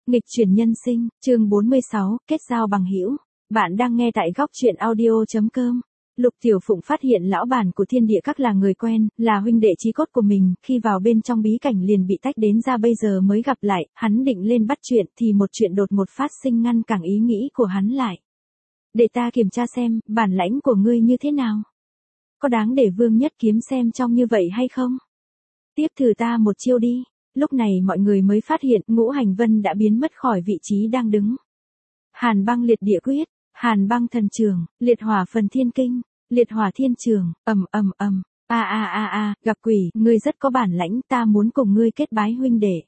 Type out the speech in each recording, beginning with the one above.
Nghịch chuyển nhân sinh, chương 46, kết giao bằng hữu. Bạn đang nghe tại góc truyện audio.com. Lục Tiểu Phụng phát hiện lão bản của Thiên Địa Các là người quen, là huynh đệ chí cốt của mình, khi vào bên trong bí cảnh liền bị tách đến ra bây giờ mới gặp lại, hắn định lên bắt chuyện thì một chuyện đột một phát sinh ngăn cản ý nghĩ của hắn lại. Để ta kiểm tra xem, bản lãnh của ngươi như thế nào? Có đáng để Vương Nhất Kiếm xem trong như vậy hay không? Tiếp thử ta một chiêu đi. Lúc này mọi người mới phát hiện Ngũ Hành Vân đã biến mất khỏi vị trí đang đứng. Hàn băng liệt địa quyết, hàn băng thần trường, liệt hỏa phần thiên kinh, liệt hỏa thiên trường, ầm. Gặp quỷ, ngươi rất có bản lãnh, ta muốn cùng ngươi kết bái huynh đệ.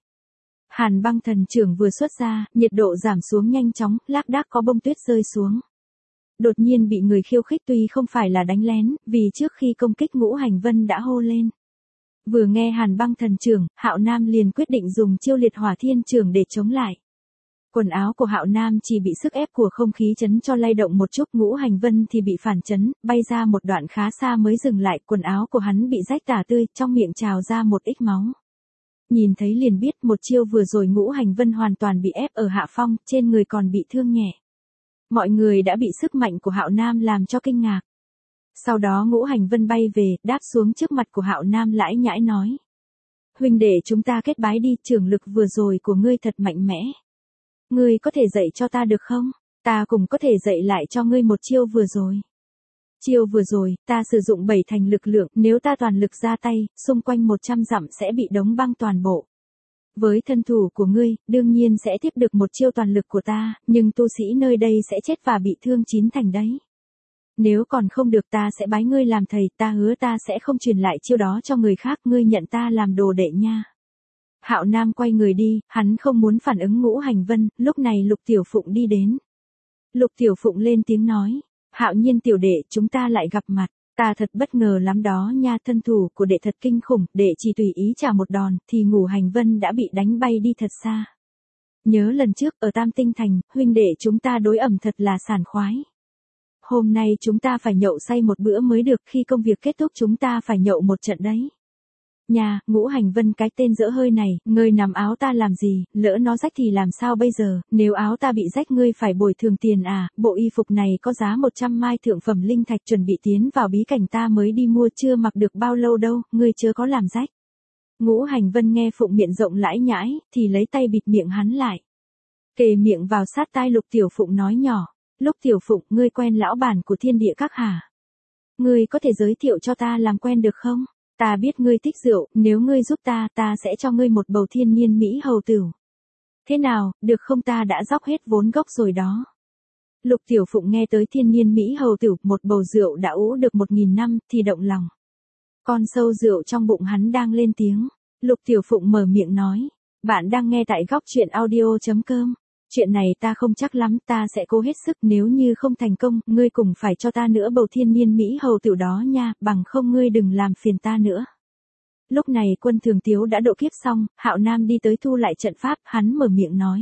Hàn băng thần trường vừa xuất ra, nhiệt độ giảm xuống nhanh chóng, lác đác có bông tuyết rơi xuống. Đột nhiên bị người khiêu khích tuy không phải là đánh lén, vì trước khi công kích Ngũ Hành Vân đã hô lên. Vừa nghe hàn băng thần trường, Hạo Nam liền quyết định dùng chiêu liệt hỏa thiên trường để chống lại. Quần áo của Hạo Nam chỉ bị sức ép của không khí chấn cho lay động một chút, Ngũ Hành Vân thì bị phản chấn, bay ra một đoạn khá xa mới dừng lại, quần áo của hắn bị rách tả tươi, trong miệng trào ra một ít máu. Nhìn thấy liền biết một chiêu vừa rồi Ngũ Hành Vân hoàn toàn bị ép ở hạ phong, trên người còn bị thương nhẹ. Mọi người đã bị sức mạnh của Hạo Nam làm cho kinh ngạc. Sau đó Ngũ Hành Vân bay về, đáp xuống trước mặt của Hạo Nam lải nhải nói. Huynh đệ chúng ta kết bái đi, trưởng lực vừa rồi của ngươi thật mạnh mẽ. Ngươi có thể dạy cho ta được không? Ta cũng có thể dạy lại cho ngươi một chiêu vừa rồi. Chiêu vừa rồi, ta sử dụng 7 thành lực lượng, nếu ta toàn lực ra tay, xung quanh 100 dặm sẽ bị đóng băng toàn bộ. Với thân thủ của ngươi, đương nhiên sẽ tiếp được một chiêu toàn lực của ta, nhưng tu sĩ nơi đây sẽ chết và bị thương 9 thành đấy. Nếu còn không được ta sẽ bái ngươi làm thầy, ta hứa ta sẽ không truyền lại chiêu đó cho người khác, ngươi nhận ta làm đồ đệ nha. Hạo Nam quay người đi, hắn không muốn phản ứng Ngũ Hành Vân, lúc này Lục Tiểu Phụng đi đến. Lục Tiểu Phụng lên tiếng nói, Hạo Nhiên tiểu đệ, chúng ta lại gặp mặt, ta thật bất ngờ lắm đó nha, thân thủ của đệ thật kinh khủng, đệ chỉ tùy ý trả một đòn, thì Ngũ Hành Vân đã bị đánh bay đi thật xa. Nhớ lần trước ở Tam Tinh Thành, huynh đệ chúng ta đối ẩm thật là sảng khoái. Hôm nay chúng ta phải nhậu say một bữa mới được, khi công việc kết thúc chúng ta phải nhậu một trận đấy. Nhà, Ngũ Hành Vân cái tên dỡ hơi này, ngươi nằm áo ta làm gì, lỡ nó rách thì làm sao bây giờ, nếu áo ta bị rách ngươi phải bồi thường tiền à, bộ y phục này có giá 100 mai thượng phẩm linh thạch, chuẩn bị tiến vào bí cảnh ta mới đi mua, chưa mặc được bao lâu đâu, ngươi chớ có làm rách. Ngũ Hành Vân nghe Phụng miệng rộng lải nhải, thì lấy tay bịt miệng hắn lại. Kề miệng vào sát tai Lục Tiểu Phụng nói nhỏ. Lục Tiểu Phụng, ngươi quen lão bản của Thiên Địa Các hả? Ngươi có thể giới thiệu cho ta làm quen được không? Ta biết ngươi thích rượu, nếu ngươi giúp ta, ta sẽ cho ngươi một bầu thiên nhiên mỹ hầu tửu. Thế nào, được không, ta đã dốc hết vốn gốc rồi đó. Lục Tiểu Phụng nghe tới thiên nhiên mỹ hầu tửu, một bầu rượu đã ủ được 1000 năm, thì động lòng. Con sâu rượu trong bụng hắn đang lên tiếng. Lục Tiểu Phụng mở miệng nói. Bạn đang nghe tại góc truyện audio.com. Chuyện này ta không chắc lắm, ta sẽ cố hết sức, nếu như không thành công, ngươi cùng phải cho ta nữa bầu thiên nhiên mỹ hầu tửu đó nha, bằng không ngươi đừng làm phiền ta nữa. Lúc này Quân Thường Tiếu đã độ kiếp xong, Hạo Nam đi tới thu lại trận pháp, hắn mở miệng nói.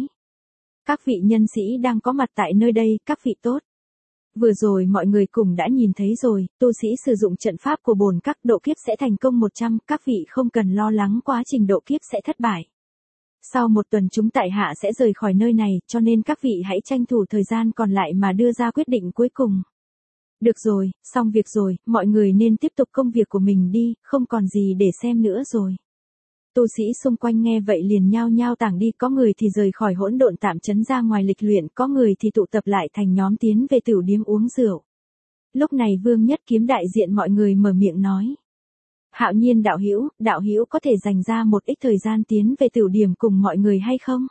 Các vị nhân sĩ đang có mặt tại nơi đây, các vị tốt. Vừa rồi mọi người cùng đã nhìn thấy rồi, tu sĩ sử dụng trận pháp của bổn các độ kiếp sẽ thành công 100, các vị không cần lo lắng quá trình độ kiếp sẽ thất bại. Sau một tuần chúng tại hạ sẽ rời khỏi nơi này, cho nên các vị hãy tranh thủ thời gian còn lại mà đưa ra quyết định cuối cùng. Được rồi, xong việc rồi, mọi người nên tiếp tục công việc của mình đi, không còn gì để xem nữa rồi. Tu sĩ xung quanh nghe vậy liền nhao nhao tản đi, có người thì rời khỏi hỗn độn tạm trấn ra ngoài lịch luyện, có người thì tụ tập lại thành nhóm tiến về tửu điếm uống rượu. Lúc này Vương Nhất Kiếm đại diện mọi người mở miệng nói. Hạo Nhiên đạo hữu có thể dành ra một ít thời gian tiến về tửu điểm cùng mọi người hay không?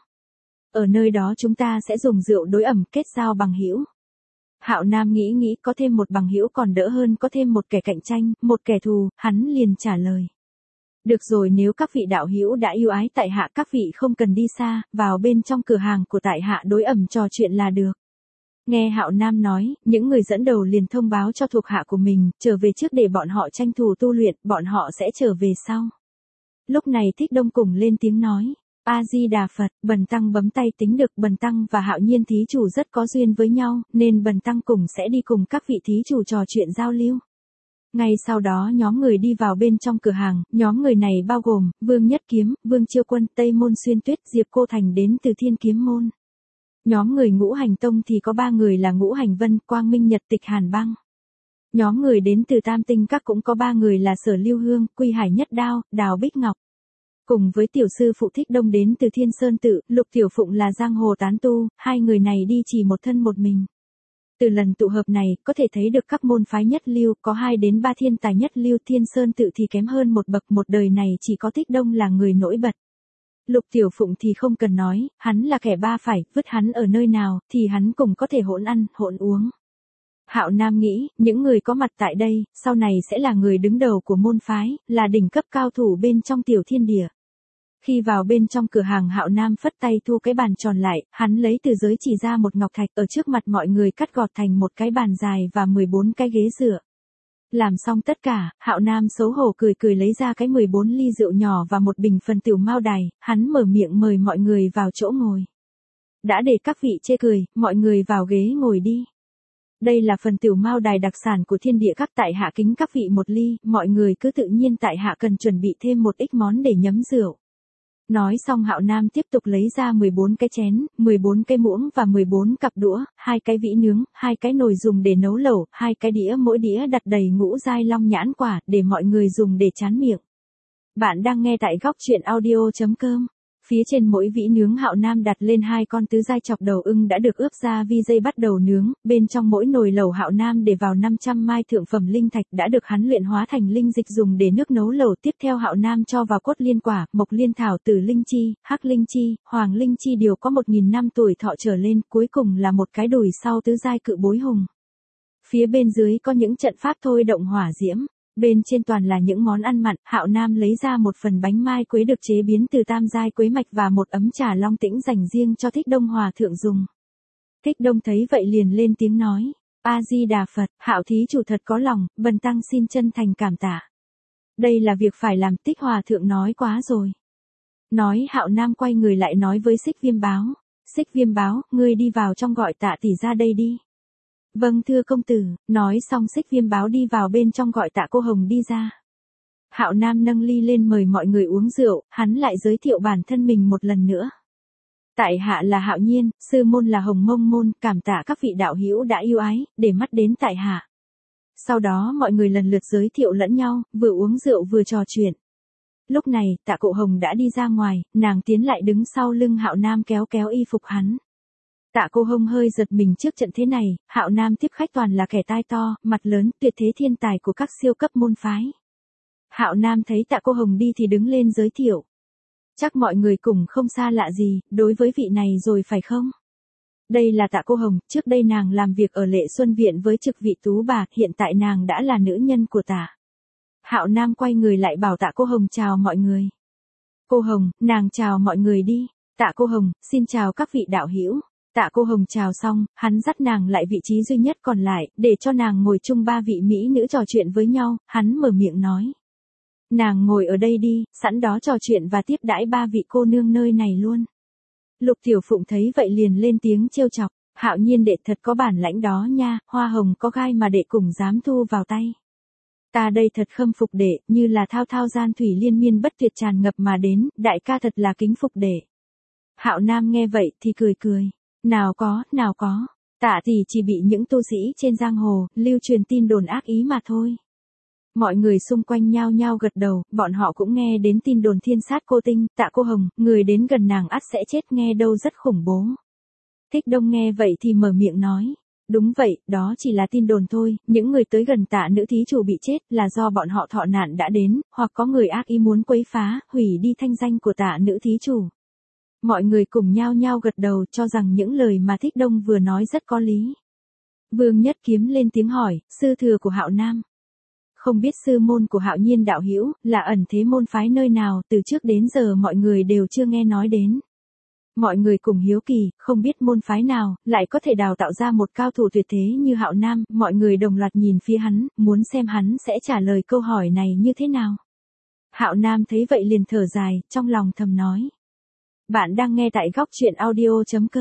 Ở nơi đó chúng ta sẽ dùng rượu đối ẩm kết giao bằng hữu. Hạo Nam nghĩ có thêm một bằng hữu còn đỡ hơn có thêm một kẻ cạnh tranh, một kẻ thù, hắn liền trả lời. Được rồi, nếu các vị đạo hữu đã yêu ái tại hạ, các vị không cần đi xa, vào bên trong cửa hàng của tại hạ đối ẩm trò chuyện là được. Nghe Hạo Nam nói, những người dẫn đầu liền thông báo cho thuộc hạ của mình, trở về trước để bọn họ tranh thủ tu luyện, bọn họ sẽ trở về sau. Lúc này Thích Đông cùng lên tiếng nói, A-di-đà Phật, Bần Tăng bấm tay tính được, Bần Tăng và Hạo Nhiên thí chủ rất có duyên với nhau, nên Bần Tăng cùng sẽ đi cùng các vị thí chủ trò chuyện giao lưu. Ngay sau đó nhóm người đi vào bên trong cửa hàng, nhóm người này bao gồm Vương Nhất Kiếm, Vương Chiêu Quân, Tây Môn Xuyên Tuyết, Diệp Cô Thành đến từ Thiên Kiếm Môn. Nhóm người Ngũ Hành Tông thì có 3 người là Ngũ Hành Vân, Quang Minh Nhật, Tịch Hàn Băng. Nhóm người đến từ Tam Tinh Các cũng có 3 người là Sở Lưu Hương, Quy Hải Nhất Đao, Đào Bích Ngọc. Cùng với tiểu sư phụ Thích Đông đến từ Thiên Sơn Tự, Lục Tiểu Phụng là giang hồ tán tu, hai người này đi chỉ một thân một mình. Từ lần tụ hợp này, có thể thấy được các môn phái nhất lưu, có 2 đến 3 thiên tài nhất lưu. Thiên Sơn Tự thì kém hơn một bậc, một đời này chỉ có Thích Đông là người nổi bật. Lục Tiểu Phụng thì không cần nói, hắn là kẻ ba phải, vứt hắn ở nơi nào, thì hắn cũng có thể hỗn ăn, hỗn uống. Hạo Nam nghĩ, những người có mặt tại đây, sau này sẽ là người đứng đầu của môn phái, là đỉnh cấp cao thủ bên trong tiểu thiên địa. Khi vào bên trong cửa hàng, Hạo Nam phất tay thu cái bàn tròn lại, hắn lấy từ giới chỉ ra một ngọc thạch, ở trước mặt mọi người cắt gọt thành một cái bàn dài và 14 cái ghế dựa. Làm xong tất cả, Hạo Nam xấu hổ cười cười lấy ra cái 14 ly rượu nhỏ và một bình phần tiểu mao đài, hắn mở miệng mời mọi người vào chỗ ngồi. Đã để các vị chê cười, mọi người vào ghế ngồi đi. Đây là phần tiểu mao đài đặc sản của Thiên Địa Các, tại hạ kính các vị một ly, mọi người cứ tự nhiên, tại hạ cần chuẩn bị thêm một ít món để nhấm rượu. Nói xong Hạo Nam tiếp tục lấy ra 14 cái chén, 14 cái muỗng và 14 cặp đũa, 2 cái vĩ nướng, 2 cái nồi dùng để nấu lẩu, 2 cái đĩa, mỗi đĩa đặt đầy ngũ giai long nhãn quả, để mọi người dùng để tráng miệng. Bạn đang nghe tại góc truyện audio.com. Phía trên mỗi vĩ nướng Hạo Nam đặt lên 2 con tứ giai chọc đầu ưng đã được ướp gia vi dây bắt đầu nướng, bên trong mỗi nồi lẩu Hạo Nam để vào 500 mai thượng phẩm linh thạch đã được hắn luyện hóa thành linh dịch dùng để nước nấu lẩu. Tiếp theo Hạo Nam cho vào cốt liên quả, mộc liên thảo, tử linh chi, hắc linh chi, hoàng linh chi đều có 1000 năm tuổi thọ trở lên, cuối cùng là một cái đùi sau tứ giai cự bối hùng. Phía bên dưới có những trận pháp thôi động hỏa diễm. Bên trên toàn là những món ăn mặn, Hạo Nam lấy ra một phần bánh mai quế được chế biến từ tam giai quế mạch và một ấm trà long tĩnh dành riêng cho Thích Đông hòa thượng dùng. Thích Đông thấy vậy liền lên tiếng nói, A Di Đà Phật, Hạo thí chủ thật có lòng, bần tăng xin chân thành cảm tạ. Đây là việc phải làm, Tích hòa thượng nói quá rồi. Nói Hạo Nam quay người lại nói với Xích Viêm Báo, Xích Viêm Báo, ngươi đi vào trong gọi Tạ tỷ ra đây đi. Vâng thưa công tử, nói xong Xích Viêm Báo đi vào bên trong gọi Tạ Cô Hồng đi ra. Hạo Nam nâng ly lên mời mọi người uống rượu, hắn lại giới thiệu bản thân mình một lần nữa. Tại hạ là Hạo Nhiên, sư môn là Hồng Mông Môn, cảm tạ các vị đạo hữu đã yêu ái, để mắt đến tại hạ. Sau đó mọi người lần lượt giới thiệu lẫn nhau, vừa uống rượu vừa trò chuyện. Lúc này, Tạ Cô Hồng đã đi ra ngoài, nàng tiến lại đứng sau lưng Hạo Nam kéo kéo y phục hắn. Tạ Cô Hồng hơi giật mình trước trận thế này, Hạo Nam tiếp khách toàn là kẻ tai to, mặt lớn, tuyệt thế thiên tài của các siêu cấp môn phái. Hạo Nam thấy Tạ Cô Hồng đi thì đứng lên giới thiệu. Chắc mọi người cùng không xa lạ gì, đối với vị này rồi phải không? Đây là Tạ Cô Hồng, trước đây nàng làm việc ở Lệ Xuân Viện với trực vị tú bà, hiện tại nàng đã là nữ nhân của Tạ. Hạo Nam quay người lại bảo Tạ Cô Hồng chào mọi người. Cô Hồng, nàng chào mọi người đi. Tạ Cô Hồng, xin chào các vị đạo hữu. Tạ Cô Hồng chào xong, hắn dắt nàng lại vị trí duy nhất còn lại, để cho nàng ngồi chung 3 vị mỹ nữ trò chuyện với nhau, hắn mở miệng nói. Nàng ngồi ở đây đi, sẵn đó trò chuyện và tiếp đãi 3 vị cô nương nơi này luôn. Lục Tiểu Phụng thấy vậy liền lên tiếng trêu chọc, Hạo Nhiên đệ thật có bản lãnh đó nha, hoa hồng có gai mà đệ cùng dám thu vào tay. Ta đây thật khâm phục đệ, như là thao thao gian thủy liên miên bất tuyệt tràn ngập mà đến, đại ca thật là kính phục đệ. Hạo Nam nghe vậy thì cười cười. Nào có, Tạ thì chỉ bị những tu sĩ trên giang hồ, lưu truyền tin đồn ác ý mà thôi. Mọi người xung quanh nhao nhao gật đầu, bọn họ cũng nghe đến tin đồn thiên sát cô tinh, Tạ Cô Hồng, người đến gần nàng ắt sẽ chết, nghe đâu rất khủng bố. Thích Đông nghe vậy thì mở miệng nói. Đúng vậy, đó chỉ là tin đồn thôi, những người tới gần Tạ nữ thí chủ bị chết là do bọn họ thọ nạn đã đến, hoặc có người ác ý muốn quấy phá, hủy đi thanh danh của Tạ nữ thí chủ. Mọi người cùng nhao nhao gật đầu cho rằng những lời mà Thích Đông vừa nói rất có lý. Vương Nhất Kiếm lên tiếng hỏi, sư thừa của Hạo Nam. Không biết sư môn của Hạo Nhiên đạo hữu là ẩn thế môn phái nơi nào, từ trước đến giờ mọi người đều chưa nghe nói đến. Mọi người cùng hiếu kỳ, không biết môn phái nào lại có thể đào tạo ra một cao thủ tuyệt thế như Hạo Nam, mọi người đồng loạt nhìn phía hắn, muốn xem hắn sẽ trả lời câu hỏi này như thế nào. Hạo Nam thấy vậy liền thở dài, trong lòng thầm nói. Bạn đang nghe tại góc truyện audio.com.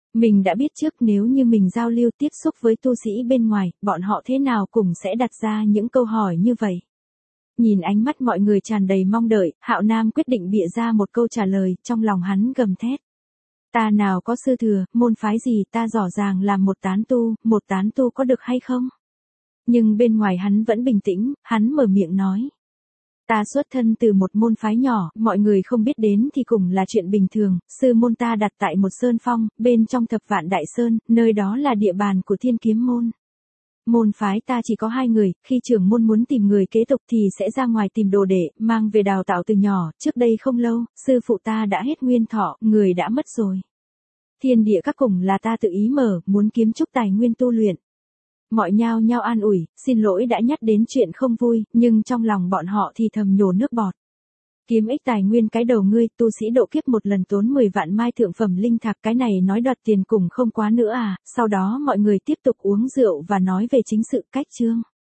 Mình đã biết trước nếu như mình giao lưu tiếp xúc với tu sĩ bên ngoài, bọn họ thế nào cũng sẽ đặt ra những câu hỏi như vậy. Nhìn ánh mắt mọi người tràn đầy mong đợi, Hạo Nam quyết định bịa ra một câu trả lời, trong lòng hắn gầm thét. Ta nào có sư thừa, môn phái gì, ta rõ ràng là một tán tu có được hay không? Nhưng bên ngoài hắn vẫn bình tĩnh, hắn mở miệng nói. Ta xuất thân từ một môn phái nhỏ, mọi người không biết đến thì cũng là chuyện bình thường, sư môn ta đặt tại một sơn phong, bên trong Thập Vạn Đại Sơn, nơi đó là địa bàn của Thiên Kiếm môn. Môn phái ta chỉ có 2 người, khi trưởng môn muốn tìm người kế tục thì sẽ ra ngoài tìm đồ đệ, mang về đào tạo từ nhỏ, trước đây không lâu, sư phụ ta đã hết nguyên thọ, người đã mất rồi. Thiên địa các cùng là ta tự ý mở, muốn kiếm chút tài nguyên tu luyện. Mọi nhao nhao an ủi, xin lỗi đã nhắc đến chuyện không vui, nhưng trong lòng bọn họ thì thầm nhổ nước bọt. Kiếm ích tài nguyên cái đầu ngươi, tu sĩ độ kiếp một lần tốn 10 vạn mai thượng phẩm linh thạch, cái này nói đoạt tiền cùng không quá nữa à, sau đó mọi người tiếp tục uống rượu và nói về chính sự cách chương.